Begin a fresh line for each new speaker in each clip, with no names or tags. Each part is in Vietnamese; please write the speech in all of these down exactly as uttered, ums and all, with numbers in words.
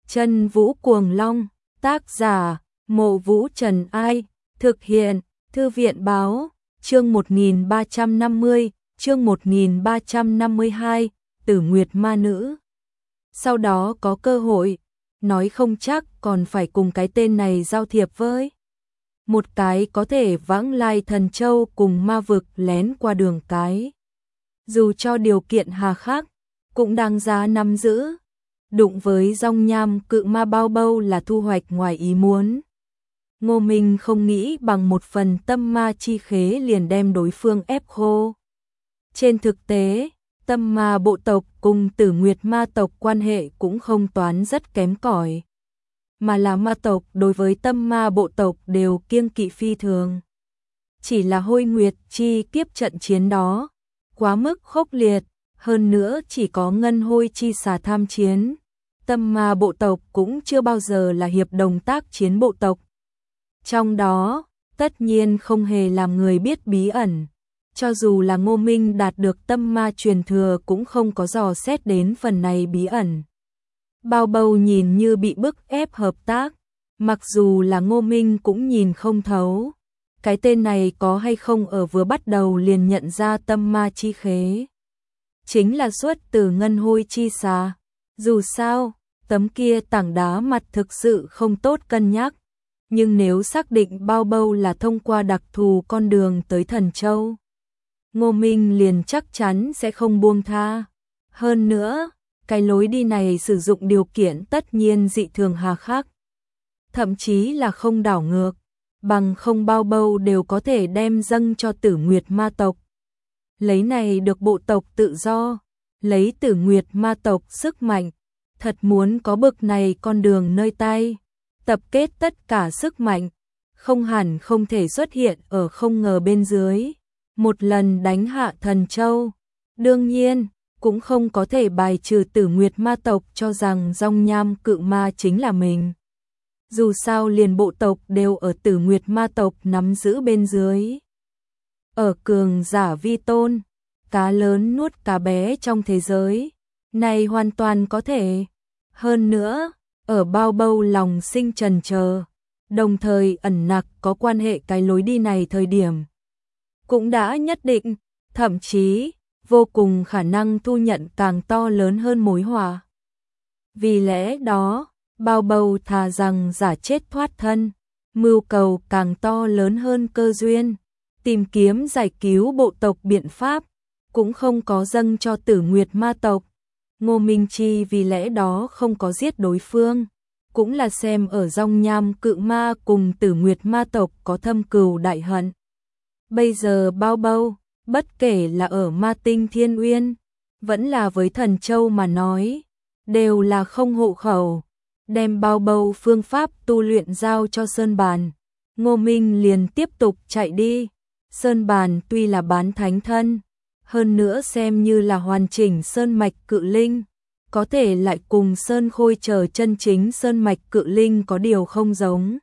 Chân Vũ Cuồng Long, tác giả, Mộ Vũ Trần Ai, thực hiện, Thư viện Báo, chương một nghìn ba trăm năm mươi, chương một nghìn ba trăm năm mươi hai, Tử Nguyệt Ma Nữ. Sau đó có cơ hội, nói không chắc còn phải cùng cái tên này giao thiệp với. Một cái có thể vãng lai Thần Châu cùng ma vực lén qua đường cái. Dù cho điều kiện hà khắc, cũng đáng giá nắm giữ. Đụng với Dòng Nham Cự Ma bao bâu là thu hoạch ngoài ý muốn. Ngô Minh không nghĩ bằng một phần tâm ma chi khế liền đem đối phương ép khô. Trên thực tế, tâm ma bộ tộc cùng Tử Nguyệt ma tộc quan hệ cũng không toán rất kém cỏi, mà là ma tộc đối với tâm ma bộ tộc đều kiêng kỵ phi thường. Chỉ là Hôi Nguyệt chi kiếp trận chiến đó quá mức khốc liệt, hơn nữa chỉ có Ngân Hôi chi xà tham chiến. Tâm ma bộ tộc cũng chưa bao giờ là hiệp đồng tác chiến bộ tộc. Trong đó, tất nhiên không hề làm người biết bí ẩn. Cho dù là Ngô Minh đạt được tâm ma truyền thừa cũng không có dò xét đến phần này bí ẩn. Bao bâu nhìn như bị bức ép hợp tác, mặc dù là Ngô Minh cũng nhìn không thấu. Cái tên này có hay không ở vừa bắt đầu liền nhận ra tâm ma chi khế. Chính là xuất từ Ngân Hôi chi xà. Dù sao, tấm kia tảng đá mặt thực sự không tốt cân nhắc. Nhưng nếu xác định bao bâu là thông qua đặc thù con đường tới Thần Châu, Ngô Minh liền chắc chắn sẽ không buông tha. Hơn nữa, cái lối đi này sử dụng điều kiện tất nhiên dị thường hà khắc. Thậm chí là không đảo ngược, bằng không bao bâu đều có thể đem dâng cho Tử Nguyệt ma tộc. Lấy này được bộ tộc tự do, lấy Tử Nguyệt ma tộc sức mạnh, thật muốn có bực này con đường nơi tay, tập kết tất cả sức mạnh, không hẳn không thể xuất hiện ở không ngờ bên dưới, một lần đánh hạ Thần Châu. Đương nhiên, cũng không có thể bài trừ Tử Nguyệt ma tộc cho rằng Dòng Nham Cự Ma chính là mình. Dù sao liền bộ tộc đều ở Tử Nguyệt ma tộc nắm giữ bên dưới. Ở cường giả vi tôn, cá lớn nuốt cá bé trong thế giới, này hoàn toàn có thể. Hơn nữa, ở bao bâu lòng sinh trần chờ, đồng thời ẩn nặc có quan hệ cái lối đi này thời điểm. Cũng đã nhất định, thậm chí, vô cùng khả năng thu nhận càng to lớn hơn mối họa. Vì lẽ đó, bao bâu thà rằng giả chết thoát thân, mưu cầu càng to lớn hơn cơ duyên, tìm kiếm giải cứu bộ tộc biện pháp, cũng không có dâng cho Tử Nguyệt ma tộc. Ngô Minh Chi vì lẽ đó không có giết đối phương, cũng là xem ở Dòng Nham Cự Ma cùng Tử Nguyệt ma tộc có thâm cừu đại hận. Bây giờ bao bâu, bất kể là ở Ma Tinh Thiên Uyên, vẫn là với Thần Châu mà nói, đều là không hộ khẩu. Đem bao bâu phương pháp tu luyện giao cho Sơn Bàn, Ngô Minh liền tiếp tục chạy đi. Sơn Bàn tuy là bán thánh thân, hơn nữa xem như là hoàn chỉnh sơn mạch cự linh, có thể lại cùng Sơn Khôi chờ chân chính sơn mạch cự linh có điều không giống.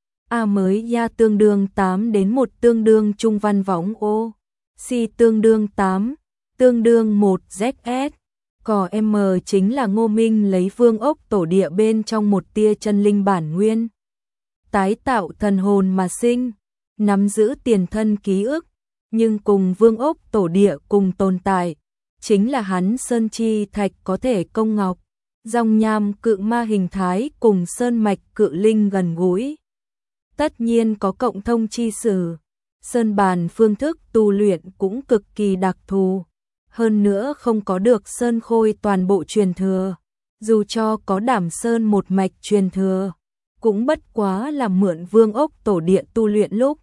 A mới ya tương đương tám đến một tương đương trung văn võng ô, si tương đương tám, tương đương một Z S. Cỏ M chính là Ngô Minh lấy vương ốc tổ địa bên trong một tia chân linh bản nguyên. Tái tạo thần hồn mà sinh, nắm giữ tiền thân ký ức, nhưng cùng vương ốc tổ địa cùng tồn tại, chính là hắn sơn chi thạch có thể công ngọc, Dòng Nham Cự Ma hình thái cùng sơn mạch cự linh gần gũi. Tất nhiên có cộng thông chi sử, Sơn Bàn phương thức tu luyện cũng cực kỳ đặc thù. Hơn nữa không có được Sơn Khôi toàn bộ truyền thừa, dù cho có Đảm Sơn một mạch truyền thừa, cũng bất quá là mượn vương ốc tổ địa tu luyện lúc.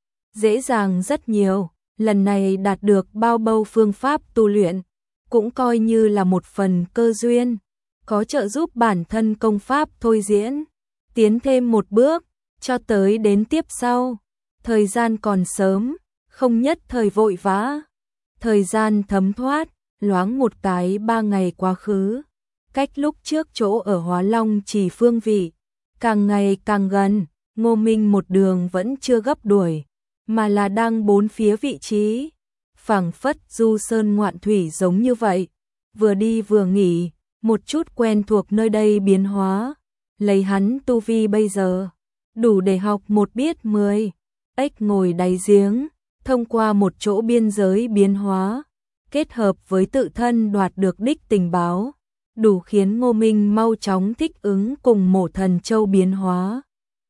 Dễ dàng rất nhiều, lần này đạt được bao bâu phương pháp tu luyện, cũng coi như là một phần cơ duyên, có trợ giúp bản thân công pháp thôi diễn, tiến thêm một bước, cho tới đến tiếp sau. Thời gian còn sớm, không nhất thời vội vã. Thời gian thấm thoát, loáng một cái ba ngày quá khứ, cách lúc trước chỗ ở Hóa Long Chỉ phương vị, càng ngày càng gần. Ngô Minh một đường vẫn chưa gấp đuổi, mà là đang bốn phía vị trí, phảng phất du sơn ngoạn thủy giống như vậy, vừa đi vừa nghỉ, một chút quen thuộc nơi đây biến hóa, lấy hắn tu vi bây giờ, đủ để học một biết mười. Ếch ngồi đáy giếng, thông qua một chỗ biên giới biến hóa, kết hợp với tự thân đoạt được đích tình báo, đủ khiến Ngô Minh mau chóng thích ứng cùng Mộ Thần Châu biến hóa.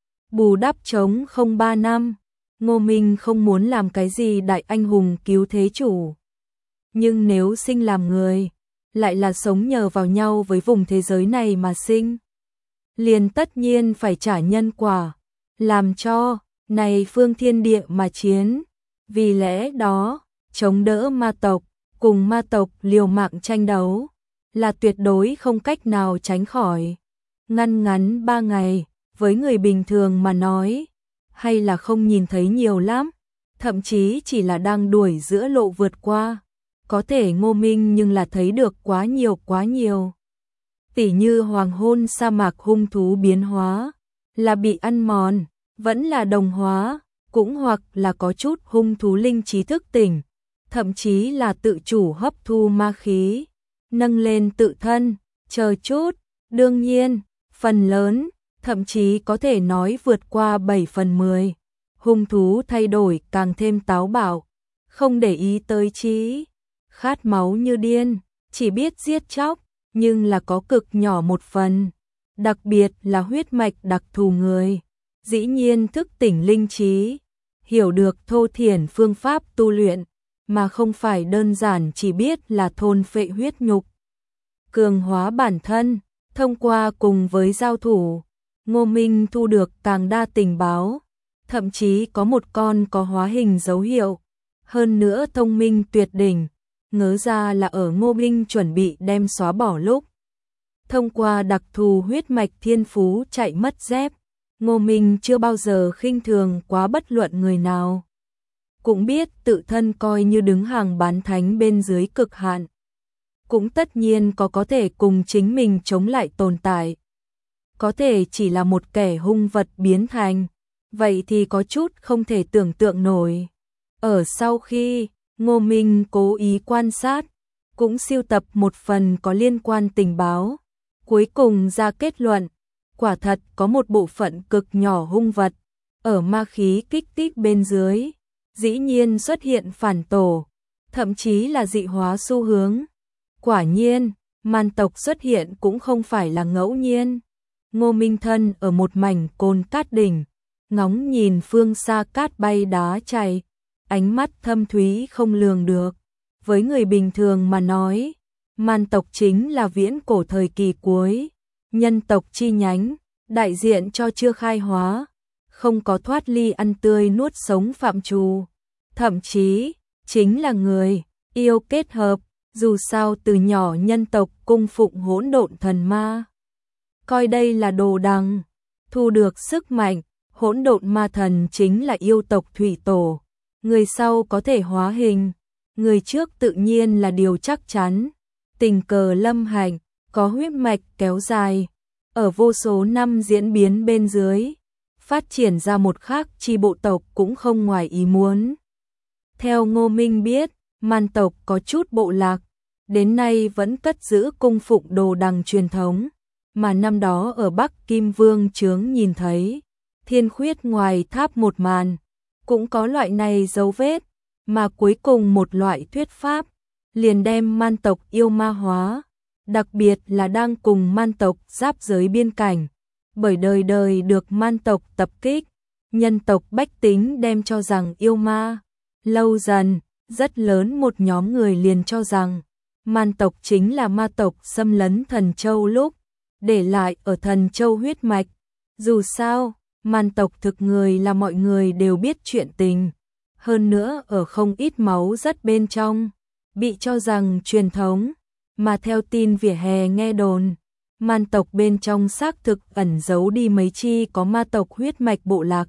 Bù đắp chống không ba năm, Ngô Minh không muốn làm cái gì đại anh hùng cứu thế chủ. Nhưng nếu sinh làm người, lại là sống nhờ vào nhau với vùng thế giới này mà sinh, liền tất nhiên phải trả nhân quả, làm cho này phương thiên địa mà chiến. Vì lẽ đó, chống đỡ ma tộc, cùng ma tộc liều mạng tranh đấu, là tuyệt đối không cách nào tránh khỏi. Ngăn ngắn ba ngày, với người bình thường mà nói, hay là không nhìn thấy nhiều lắm, thậm chí chỉ là đang đuổi giữa lộ vượt qua. Có thể Ngô Minh nhưng là thấy được quá nhiều quá nhiều. Tỉ như hoàng hôn sa mạc hung thú biến hóa, là bị ăn mòn, vẫn là đồng hóa, cũng hoặc là có chút hung thú linh trí thức tỉnh, thậm chí là tự chủ hấp thu ma khí, nâng lên tự thân, chờ chút. Đương nhiên, phần lớn, thậm chí có thể nói vượt qua bảy phần mười, hung thú thay đổi càng thêm táo bạo, không để ý tới trí, khát máu như điên, chỉ biết giết chóc, nhưng là có cực nhỏ một phần, đặc biệt là huyết mạch đặc thù người, dĩ nhiên thức tỉnh linh trí, hiểu được thô thiển phương pháp tu luyện, mà không phải đơn giản chỉ biết là thôn phệ huyết nhục. Cường hóa bản thân, thông qua cùng với giao thủ, Ngô Minh thu được càng đa tình báo, thậm chí có một con có hóa hình dấu hiệu, hơn nữa thông minh tuyệt đỉnh, ngớ ra là ở Ngô Minh chuẩn bị đem xóa bỏ lúc. Thông qua đặc thù huyết mạch thiên phú chạy mất dép, Ngô Minh chưa bao giờ khinh thường quá bất luận người nào. Cũng biết tự thân coi như đứng hàng bán thánh bên dưới cực hạn. Cũng tất nhiên có có thể cùng chính mình chống lại tồn tại. Có thể chỉ là một kẻ hung vật biến thành, vậy thì có chút không thể tưởng tượng nổi. Ở sau khi Ngô Minh cố ý quan sát, cũng sưu tập một phần có liên quan tình báo, cuối cùng ra kết luận, quả thật có một bộ phận cực nhỏ hung vật, ở ma khí kích thích bên dưới, dĩ nhiên xuất hiện phản tổ, thậm chí là dị hóa xu hướng. Quả nhiên, man tộc xuất hiện cũng không phải là ngẫu nhiên. Ngô Minh thân ở một mảnh cồn cát đỉnh, ngóng nhìn phương xa cát bay đá chảy, ánh mắt thâm thúy không lường được. Với người bình thường mà nói, man tộc chính là viễn cổ thời kỳ cuối, nhân tộc chi nhánh, đại diện cho chưa khai hóa, không có thoát ly ăn tươi nuốt sống phạm trù, thậm chí chính là người yêu kết hợp. Dù sao từ nhỏ nhân tộc cung phụng hỗn độn thần ma, coi đây là đồ đằng, thu được sức mạnh. Hỗn độn ma thần chính là yêu tộc thủy tổ, người sau có thể hóa hình, người trước tự nhiên là điều chắc chắn. Tình cờ lâm hạnh, có huyết mạch kéo dài, ở vô số năm diễn biến bên dưới, phát triển ra một khác chi bộ tộc cũng không ngoài ý muốn. Theo Ngô Minh biết, man tộc có chút bộ lạc, đến nay vẫn cất giữ cung phụng đồ đằng truyền thống, mà năm đó ở Bắc Kim Vương Trướng nhìn thấy, thiên khuyết ngoài tháp một màn, cũng có loại này dấu vết, mà cuối cùng một loại thuyết pháp, liền đem man tộc yêu ma hóa, đặc biệt là đang cùng man tộc giáp giới biên cảnh, bởi đời đời được man tộc tập kích, nhân tộc bách tính đem cho rằng yêu ma, lâu dần, rất lớn một nhóm người liền cho rằng, man tộc chính là ma tộc xâm lấn Thần Châu lúc, để lại ở Thần Châu huyết mạch. Dù sao, man tộc thực người là mọi người đều biết chuyện tình, hơn nữa ở không ít máu rất bên trong, bị cho rằng truyền thống, mà theo tin vỉa hè nghe đồn, man tộc bên trong xác thực ẩn giấu đi mấy chi có ma tộc huyết mạch bộ lạc.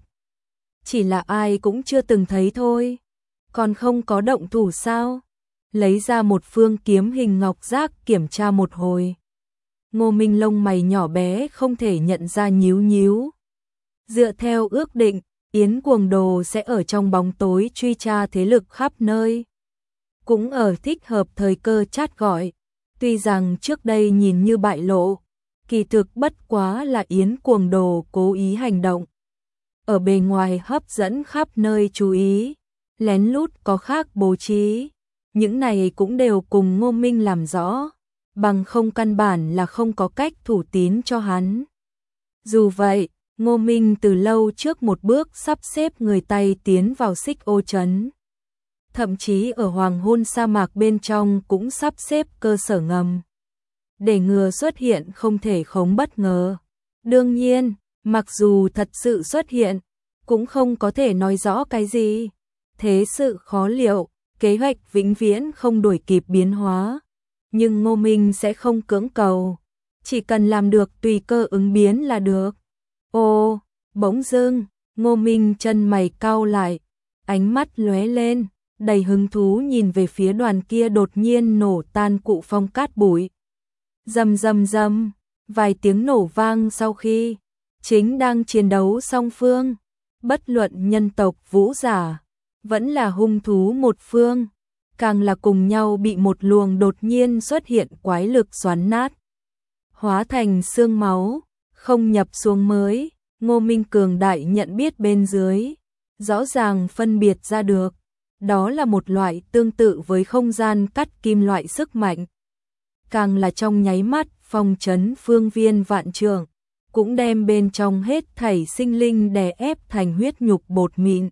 Chỉ là ai cũng chưa từng thấy thôi, còn không có động thủ sao? Lấy ra một phương kiếm hình ngọc giác kiểm tra một hồi. Ngô Minh lông mày nhỏ bé không thể nhận ra nhíu nhíu. Dựa theo ước định, Yến Cuồng Đồ sẽ ở trong bóng tối truy tra thế lực khắp nơi. Cũng ở thích hợp thời cơ chát gọi. Tuy rằng trước đây nhìn như bại lộ, kỳ thực bất quá là Yến Cuồng Đồ cố ý hành động. Ở bề ngoài hấp dẫn khắp nơi chú ý, lén lút có khác bố trí, những này cũng đều cùng Ngô Minh làm rõ, bằng không căn bản là không có cách thủ tín cho hắn. Dù vậy, Ngô Minh từ lâu trước một bước sắp xếp người tay tiến vào Xích Ô trấn. Thậm chí ở hoàng hôn sa mạc bên trong cũng sắp xếp cơ sở ngầm. Để ngừa xuất hiện không thể khống bất ngờ. Đương nhiên, mặc dù thật sự xuất hiện, cũng không có thể nói rõ cái gì. Thế sự khó liệu, kế hoạch vĩnh viễn không đuổi kịp biến hóa. Nhưng Ngô Minh sẽ không cưỡng cầu, chỉ cần làm được tùy cơ ứng biến là được. Ô, bỗng dưng, Ngô Minh chân mày cau lại, ánh mắt lóe lên, đầy hứng thú nhìn về phía đoàn kia đột nhiên nổ tan cụ phong cát bụi. Rầm rầm rầm, vài tiếng nổ vang sau khi chính đang chiến đấu song phương, bất luận nhân tộc vũ giả, vẫn là hung thú một phương, càng là cùng nhau bị một luồng đột nhiên xuất hiện quái lực xoắn nát, hóa thành xương máu, không nhập xuống mới. Ngô Minh cường đại nhận biết bên dưới, rõ ràng phân biệt ra được, đó là một loại tương tự với không gian cắt kim loại sức mạnh. Càng là trong nháy mắt phong trấn phương viên vạn trượng, cũng đem bên trong hết thảy sinh linh đè ép thành huyết nhục bột mịn.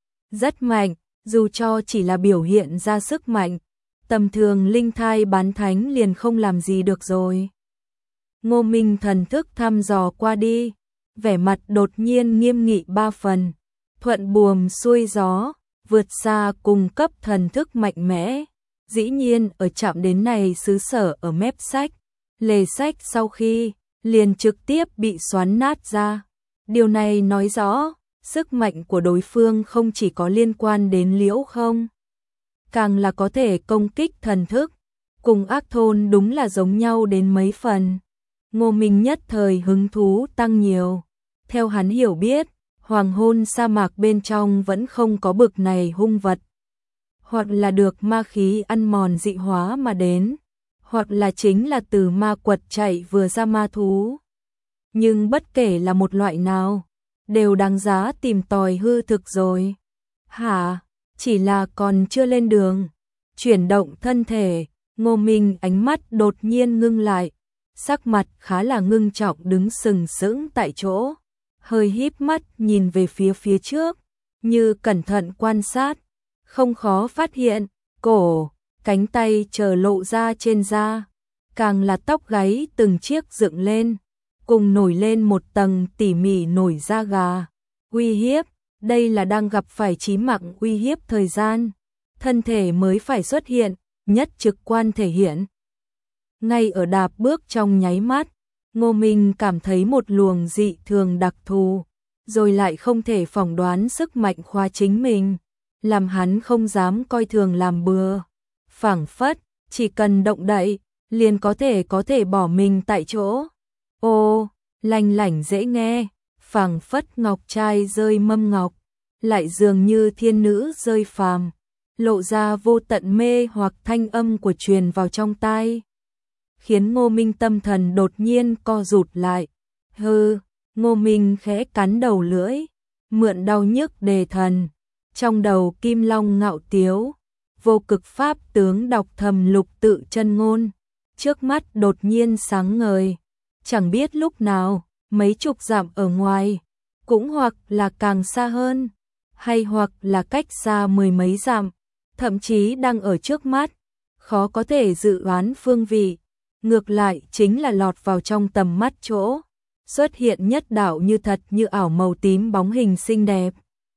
Rất mạnh, dù cho chỉ là biểu hiện ra sức mạnh, tầm thường linh thai bán thánh liền không làm gì được rồi. Ngô Minh thần thức thăm dò qua đi, vẻ mặt đột nhiên nghiêm nghị ba phần, thuận buồm xuôi gió, vượt xa cùng cấp thần thức mạnh mẽ. Dĩ nhiên ở chạm đến này xứ sở ở mép sách, lề sách sau khi liền trực tiếp bị xoắn nát ra. Điều này nói rõ, sức mạnh của đối phương không chỉ có liên quan đến Liễu Không, càng là có thể công kích thần thức, cùng Ác Thôn đúng là giống nhau đến mấy phần. Ngô Minh nhất thời hứng thú tăng nhiều. Theo hắn hiểu biết, hoàng hôn sa mạc bên trong vẫn không có bực này hung vật. Hoặc là được ma khí ăn mòn dị hóa mà đến, hoặc là chính là từ ma quật chạy vừa ra ma thú. Nhưng bất kể là một loại nào, đều đáng giá tìm tòi hư thực rồi. Hả, chỉ là còn chưa lên đường. Chuyển động thân thể, Ngô Minh ánh mắt đột nhiên ngưng lại, sắc mặt khá là ngưng trọng đứng sừng sững tại chỗ, hơi híp mắt nhìn về phía phía trước, như cẩn thận quan sát, không khó phát hiện, cổ, cánh tay chờ lộ ra trên da, càng là tóc gáy từng chiếc dựng lên, cùng nổi lên một tầng tỉ mỉ nổi da gà. Uy hiếp, đây là đang gặp phải chí mạng uy hiếp thời gian, thân thể mới phải xuất hiện, nhất trực quan thể hiện. Ngay ở đạp bước trong nháy mắt, Ngô Minh cảm thấy một luồng dị thường đặc thù, rồi lại không thể phỏng đoán sức mạnh khóa chính mình, làm hắn không dám coi thường làm bừa. Phảng phất, chỉ cần động đậy, liền có thể có thể bỏ mình tại chỗ. Ô, lanh lảnh dễ nghe, phảng phất ngọc trai rơi mâm ngọc, lại dường như thiên nữ rơi phàm, lộ ra vô tận mê hoặc thanh âm của truyền vào trong tai, khiến Ngô Minh tâm thần đột nhiên co rụt lại. Hừ, Ngô Minh khẽ cắn đầu lưỡi, mượn đau nhức đề thần, trong đầu kim long ngạo tiếu, vô cực pháp tướng đọc thầm lục tự chân ngôn, trước mắt đột nhiên sáng ngời, chẳng biết lúc nào, mấy chục dặm ở ngoài, cũng hoặc là càng xa hơn, hay hoặc là cách xa mười mấy dặm, thậm chí đang ở trước mắt, khó có thể dự đoán phương vị, ngược lại chính là lọt vào trong tầm mắt chỗ, xuất hiện nhất đạo như thật như ảo màu tím bóng hình xinh đẹp.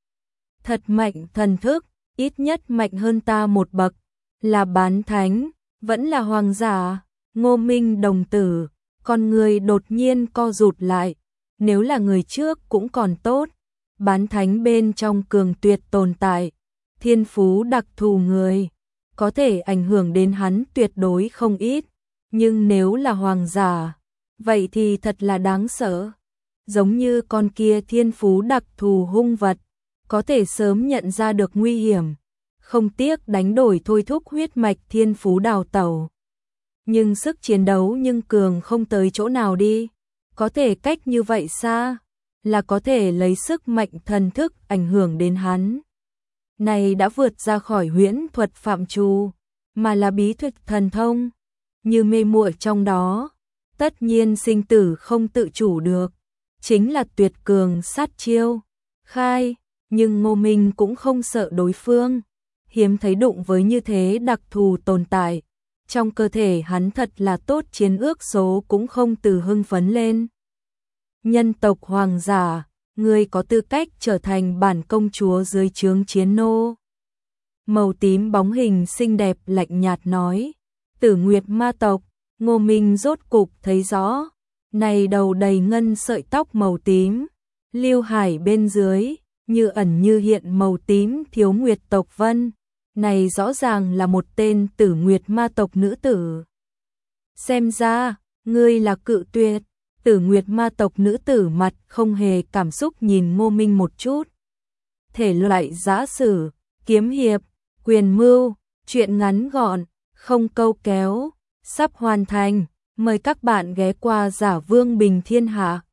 Thật mạnh thần thức, ít nhất mạnh hơn ta một bậc, là bán thánh, vẫn là hoàng giả. Ngô Minh đồng tử, con người đột nhiên co rụt lại, nếu là người trước cũng còn tốt, bán thánh bên trong cường tuyệt tồn tại, thiên phú đặc thù người, có thể ảnh hưởng đến hắn tuyệt đối không ít, nhưng nếu là hoàng giả, vậy thì thật là đáng sợ, giống như con kia thiên phú đặc thù hung vật, có thể sớm nhận ra được nguy hiểm, không tiếc đánh đổi thôi thúc huyết mạch thiên phú đào tẩu. nhưng sức chiến đấu nhưng cường không tới chỗ nào đi. Có thể cách như vậy xa, là có thể lấy sức mạnh thần thức ảnh hưởng đến hắn. Này đã vượt ra khỏi huyễn thuật phạm trù, mà là bí thuật thần thông, như mê muội trong đó, tất nhiên sinh tử không tự chủ được, chính là tuyệt cường sát chiêu. Khai, nhưng Ngô Minh cũng không sợ đối phương, hiếm thấy đụng với như thế đặc thù tồn tại. Trong cơ thể hắn thật là tốt, chiến ước số cũng không từ hưng phấn lên. Nhân tộc hoàng giả, ngươi có tư cách trở thành bản công chúa dưới trướng chiến nô. Màu tím bóng hình xinh đẹp lạnh nhạt nói. Tử Nguyệt ma tộc, Ngô Minh rốt cục thấy rõ. Này đầu đầy ngân sợi tóc màu tím, lưu hải bên dưới, như ẩn như hiện màu tím thiếu nguyệt tộc vân. Này rõ ràng là một tên Tử Nguyệt ma tộc nữ tử. Xem ra, ngươi là cự tuyệt. Tử Nguyệt ma tộc nữ tử mặt không hề cảm xúc nhìn Ngô Minh một chút. Thể loại giã sử, kiếm hiệp, quyền mưu, truyện ngắn gọn, không câu kéo, sắp hoàn thành. Mời các bạn ghé qua Giả Vương Bình Thiên Hạ.